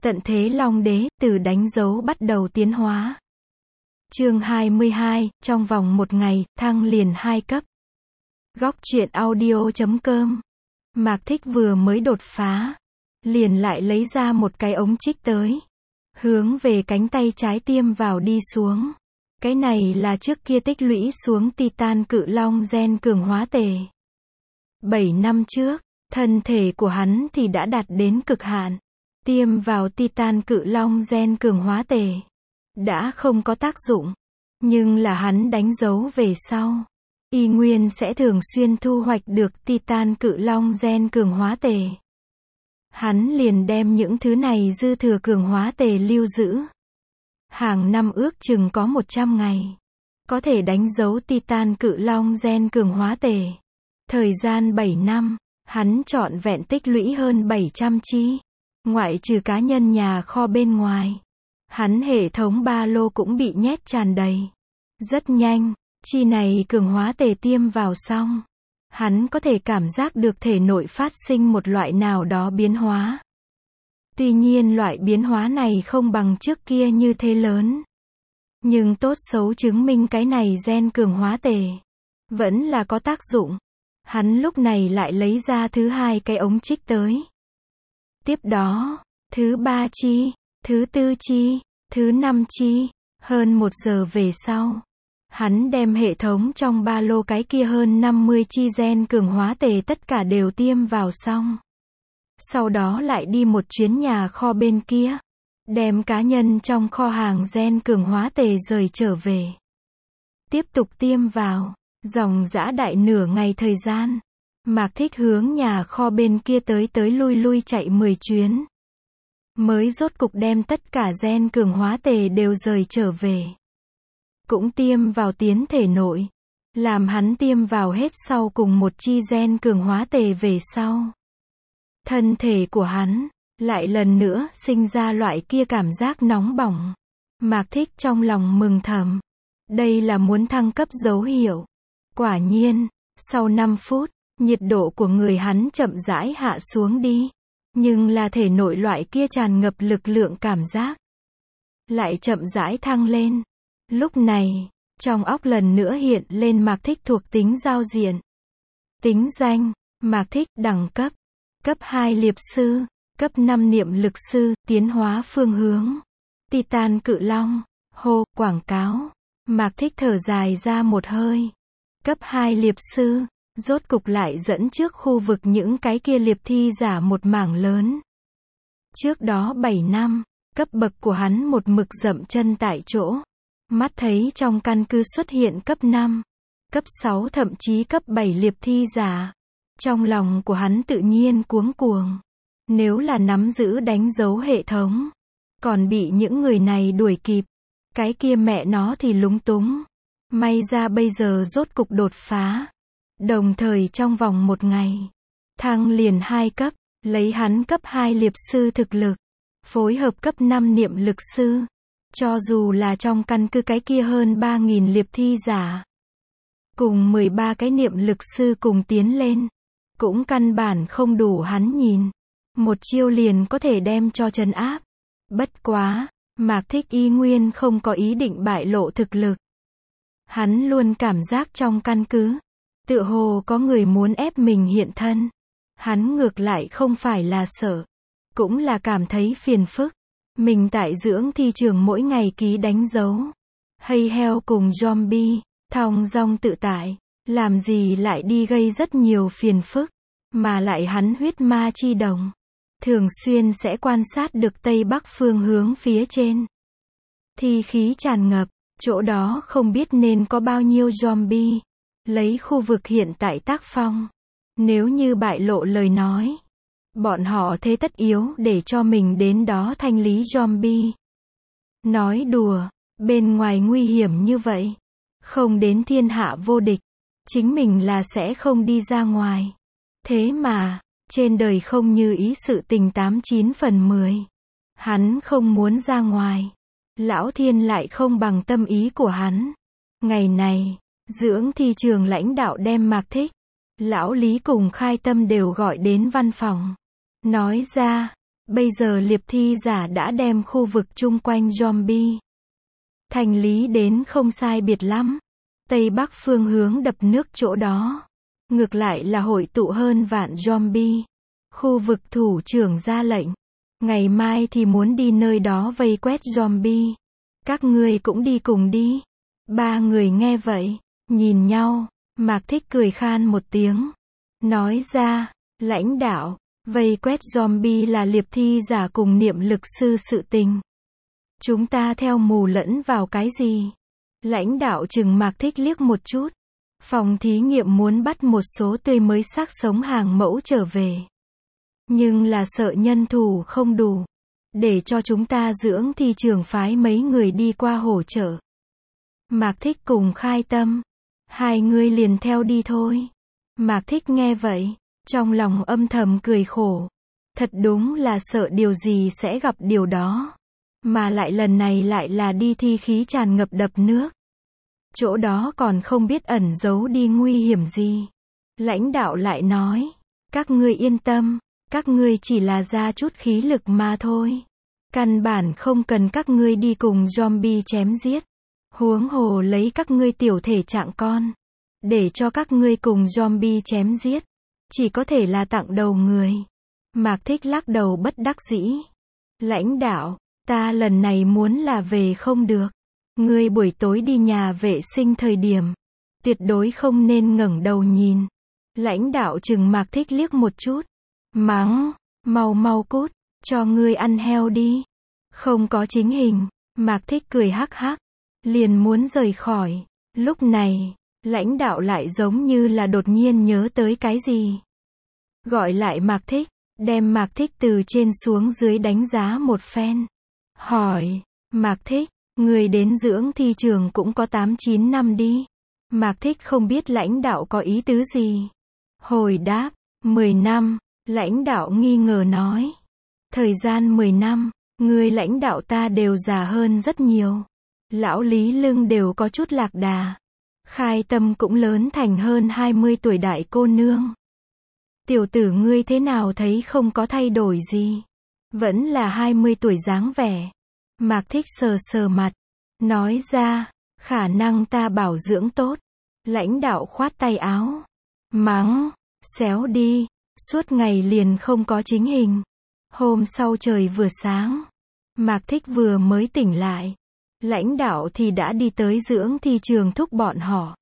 Tận thế Long Đế, từ đánh dấu bắt đầu tiến hóa. Chương 22, trong vòng một ngày, thăng liền 2 cấp. Góc truyện audio.com. Mạc Thích vừa mới đột phá, liền lại lấy ra một cái ống trích tới, hướng về cánh tay trái tiêm vào đi xuống. Cái này là trước kia tích lũy xuống Titan Cự Long gen cường hóa tề. 7 năm trước, thân thể của hắn thì đã đạt đến cực hạn. Tiêm vào Titan Cự Long gen cường hóa tề đã không có tác dụng, nhưng là hắn đánh dấu về sau, y nguyên sẽ thường xuyên thu hoạch được Titan Cự Long gen cường hóa tề. Hắn liền đem những thứ này dư thừa cường hóa tề lưu giữ. Hàng năm ước chừng có 100 ngày, có thể đánh dấu Titan Cự Long gen cường hóa tề. Thời gian 7 năm, hắn trọn vẹn tích lũy hơn 700 chi. Ngoại trừ cá nhân nhà kho bên ngoài, hắn hệ thống ba lô cũng bị nhét tràn đầy. Rất nhanh, chi này cường hóa tề tiêm vào xong, hắn có thể cảm giác được thể nội phát sinh một loại nào đó biến hóa. Tuy nhiên loại biến hóa này không bằng trước kia như thế lớn, nhưng tốt xấu chứng minh cái này gen cường hóa tề vẫn là có tác dụng. Hắn lúc này lại lấy ra thứ hai cái ống trích tới. Tiếp đó, thứ 3 chi, thứ 4 chi, thứ 5 chi, hơn 1 giờ về sau, hắn đem hệ thống trong ba lô cái kia hơn 50 chi gen cường hóa tề tất cả đều tiêm vào xong. Sau đó lại đi một chuyến nhà kho bên kia, đem cá nhân trong kho hàng gen cường hóa tề rời trở về. Tiếp tục tiêm vào, dòng dã đại nửa ngày thời gian. Mạc Thích hướng nhà kho bên kia tới lui lui chạy 10 chuyến, mới rốt cục đem tất cả gen cường hóa tề đều rời trở về. Cũng tiêm vào tiến thể nội, làm hắn tiêm vào hết sau cùng một chi gen cường hóa tề về sau. Thân thể của hắn, lại lần nữa sinh ra loại kia cảm giác nóng bỏng. Mạc Thích trong lòng mừng thầm. Đây là muốn thăng cấp dấu hiệu. Quả nhiên, sau 5 phút, nhiệt độ của người hắn chậm rãi hạ xuống đi. Nhưng là thể nội loại kia tràn ngập lực lượng cảm giác lại chậm rãi thăng lên. Lúc này, trong óc lần nữa hiện lên Mạc Thích thuộc tính giao diện. Tính danh, Mạc Thích, đẳng cấp, cấp 2 liệp sư, cấp 5 niệm lực sư, tiến hóa phương hướng, Titan Cự Long, hô, quảng cáo. Mạc Thích thở dài ra một hơi. Cấp 2 liệp sư, rốt cục lại dẫn trước khu vực những cái kia liệp thi giả một mảng lớn. Trước đó 7 năm, cấp bậc của hắn một mực dậm chân tại chỗ. Mắt thấy trong căn cứ xuất hiện cấp 5, cấp 6 thậm chí cấp 7 liệp thi giả. Trong lòng của hắn tự nhiên cuống cuồng. Nếu là nắm giữ đánh dấu hệ thống, còn bị những người này đuổi kịp, cái kia mẹ nó thì lúng túng. May ra bây giờ rốt cục đột phá. Đồng thời trong vòng một ngày, thăng liền 2 cấp, lấy hắn cấp 2 liệp sư thực lực, phối hợp cấp 5 niệm lực sư. Cho dù là trong căn cứ cái kia hơn 3.000 liệp thi giả, cùng 13 cái niệm lực sư cùng tiến lên, cũng căn bản không đủ hắn nhìn. Một chiêu liền có thể đem cho trấn áp. Bất quá, Mạc Thích y nguyên không có ý định bại lộ thực lực. Hắn luôn cảm giác trong căn cứ, tựa hồ có người muốn ép mình hiện thân. Hắn ngược lại không phải là sợ, cũng là cảm thấy phiền phức. Mình tại dưỡng thi trường mỗi ngày ký đánh dấu, hay heo cùng zombie, thong dong tự tại, làm gì lại đi gây rất nhiều phiền phức. Mà lại hắn huyết ma chi đồng, thường xuyên sẽ quan sát được tây bắc phương hướng phía trên. Thi khí tràn ngập, chỗ đó không biết nên có bao nhiêu zombie. Lấy khu vực hiện tại tác phong, nếu như bại lộ lời nói, bọn họ thế tất yếu để cho mình đến đó thanh lý zombie. Nói đùa, bên ngoài nguy hiểm như vậy, không đến thiên hạ vô địch, chính mình là sẽ không đi ra ngoài. Thế mà, trên đời không như ý sự tình 89 phần 10. Hắn không muốn ra ngoài. Lão Thiên lại không bằng tâm ý của hắn. Ngày này, dưỡng thi trường lãnh đạo đem Mạc Thích, Lão Lý cùng Khai Tâm đều gọi đến văn phòng. Nói ra, Bây giờ liệp thi giả đã đem khu vực chung quanh zombie thành lý đến không sai biệt lắm. Tây Bắc phương hướng đập nước chỗ đó. Ngược lại là hội tụ hơn vạn zombie. Khu vực thủ trưởng ra lệnh. Ngày mai thì muốn đi nơi đó vây quét zombie. Các ngươi cũng đi cùng đi. Ba người nghe vậy, nhìn nhau, Mạc Thích cười khan một tiếng. Nói ra, lãnh đạo, vây quét zombie là liệp thi giả cùng niệm lực sư sự tình. Chúng ta theo mù lẫn vào cái gì? Lãnh đạo chừng Mạc Thích liếc một chút. Phòng thí nghiệm muốn bắt một số tươi mới xác sống hàng mẫu trở về. Nhưng là sợ nhân thủ không đủ. Để cho chúng ta dưỡng thì trưởng phái mấy người đi qua hỗ trợ. Mạc Thích cùng Khai Tâm. Hai người liền theo đi thôi. Mạc Thích nghe vậy, trong lòng âm thầm cười khổ. Thật đúng là sợ điều gì sẽ gặp điều đó. Mà lại lần này lại là đi thi khí tràn ngập đập nước. Chỗ đó còn không biết ẩn giấu đi nguy hiểm gì. Lãnh đạo lại nói, các ngươi yên tâm, các ngươi chỉ là ra chút khí lực mà thôi. Căn bản không cần các ngươi đi cùng zombie chém giết. Huống hồ lấy các ngươi tiểu thể trạng con. Để cho các ngươi cùng zombie chém giết. Chỉ có thể là tặng đầu người. Mạc Thích lắc đầu bất đắc dĩ. Lãnh đạo, ta lần này muốn là về không được. Ngươi buổi tối đi nhà vệ sinh thời điểm. Tuyệt đối không nên ngẩng đầu nhìn. Lãnh đạo chừng Mạc Thích liếc một chút. Mắng, mau mau cút, cho ngươi ăn heo đi. Không có chính hình. Mạc Thích cười hắc hắc. Liền muốn rời khỏi. Lúc này, lãnh đạo lại giống như là đột nhiên nhớ tới cái gì. Gọi lại Mạc Thích, đem Mạc Thích từ trên xuống dưới đánh giá một phen. Hỏi, Mạc Thích, người đến dưỡng thi trường cũng có 8-9 năm đi. Mạc Thích không biết lãnh đạo có ý tứ gì. Hồi đáp, 10 năm, lãnh đạo nghi ngờ nói. Thời gian 10 năm, người lãnh đạo ta đều già hơn rất nhiều. Lão Lý lưng đều có chút lạc đà. Khai Tâm cũng lớn thành hơn 20 tuổi đại cô nương. Tiểu tử ngươi thế nào thấy không có thay đổi gì? Vẫn là 20 tuổi dáng vẻ. Mạc Thích sờ sờ mặt. Nói ra, khả năng ta bảo dưỡng tốt. Lãnh đạo khoát tay áo. Mắng, xéo đi, suốt ngày liền không có chính hình. Hôm sau trời vừa sáng. Mạc Thích vừa mới tỉnh lại. Lãnh đạo thì đã đi tới dưỡng thi trường thúc bọn họ.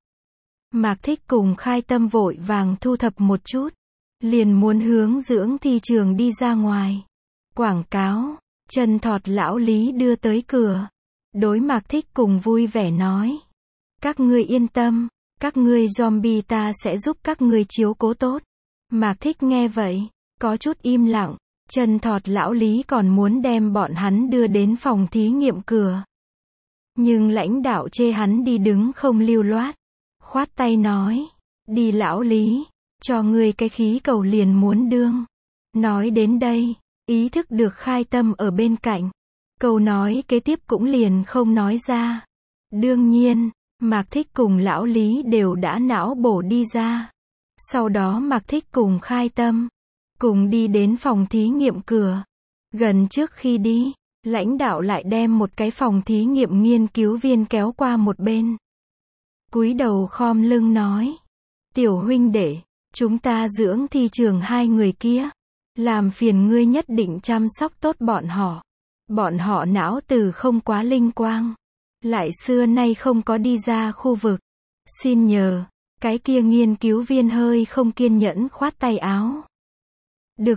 Mạc Thích cùng Khai Tâm vội vàng thu thập một chút. Liền muốn hướng dưỡng thi trường đi ra ngoài. Quảng cáo, chân thọt lão Lý đưa tới cửa. Đối Mạc Thích cùng vui vẻ nói. Các ngươi yên tâm, các ngươi zombie ta sẽ giúp các ngươi chiếu cố tốt. Mạc Thích nghe vậy, có chút im lặng. Chân thọt lão Lý còn muốn đem bọn hắn đưa đến phòng thí nghiệm cửa. Nhưng lãnh đạo chê hắn đi đứng không lưu loát. Khoát tay nói. Đi lão Lý, cho ngươi cái khí cầu liền muốn đương. Nói đến đây, ý thức được Khai Tâm ở bên cạnh. Câu nói kế tiếp cũng liền không nói ra. Đương nhiên, Mạc Thích cùng lão Lý đều đã não bổ đi ra. Sau đó Mạc Thích cùng Khai Tâm cùng đi đến phòng thí nghiệm cửa. Gần trước khi đi, lãnh đạo lại đem một cái phòng thí nghiệm nghiên cứu viên kéo qua một bên. Cúi đầu khom lưng nói. Tiểu huynh đệ, chúng ta dưỡng thi trường hai người kia. Làm phiền ngươi nhất định chăm sóc tốt bọn họ. Bọn họ não tử không quá linh quang. Lại xưa nay không có đi ra khu vực. Xin nhờ. Cái kia nghiên cứu viên hơi không kiên nhẫn khoát tay áo. Được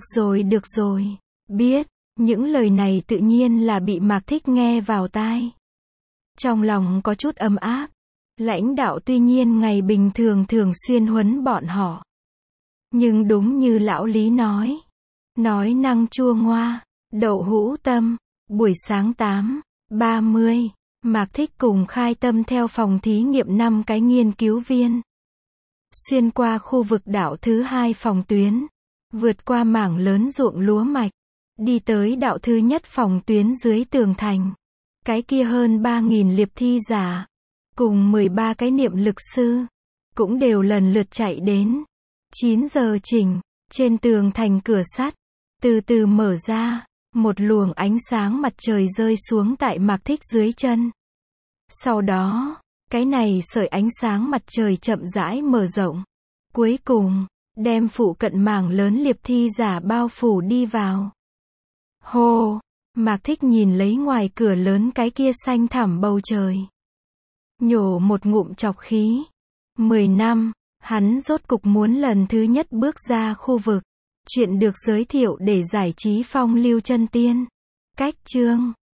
rồi. Biết. Những lời này tự nhiên là bị Mạc Thích nghe vào tai. Trong lòng có chút ấm áp. Lãnh đạo tuy nhiên ngày bình thường thường xuyên huấn bọn họ. Nhưng đúng như lão Lý nói. Nói năng chua ngoa, đậu hũ tâm. Buổi sáng 8:30, Mạc Thích cùng Khai Tâm theo phòng thí nghiệm 5 cái nghiên cứu viên. Xuyên qua khu vực đảo thứ 2 phòng tuyến. Vượt qua mảng lớn ruộng lúa mạch. Đi tới đảo thứ nhất phòng tuyến dưới tường thành. Cái kia hơn 3.000 liệp thi giả. Cùng 13 cái niệm lực sư. Cũng đều lần lượt chạy đến. 9 giờ chỉnh. Trên tường thành cửa sắt. Từ từ mở ra. Một luồng ánh sáng mặt trời rơi xuống tại Mạc Thích dưới chân. Sau đó, cái này sợi ánh sáng mặt trời chậm rãi mở rộng. Cuối cùng, đem phụ cận mảng lớn liệp thi giả bao phủ đi vào. Hô! Mạc Thích nhìn lấy ngoài cửa lớn cái kia xanh thẳm bầu trời. Nhổ một ngụm trọc khí. 10 năm, hắn rốt cục muốn lần thứ nhất bước ra khu vực. Chuyện được giới thiệu để giải trí phong lưu chân tiên. Cách chương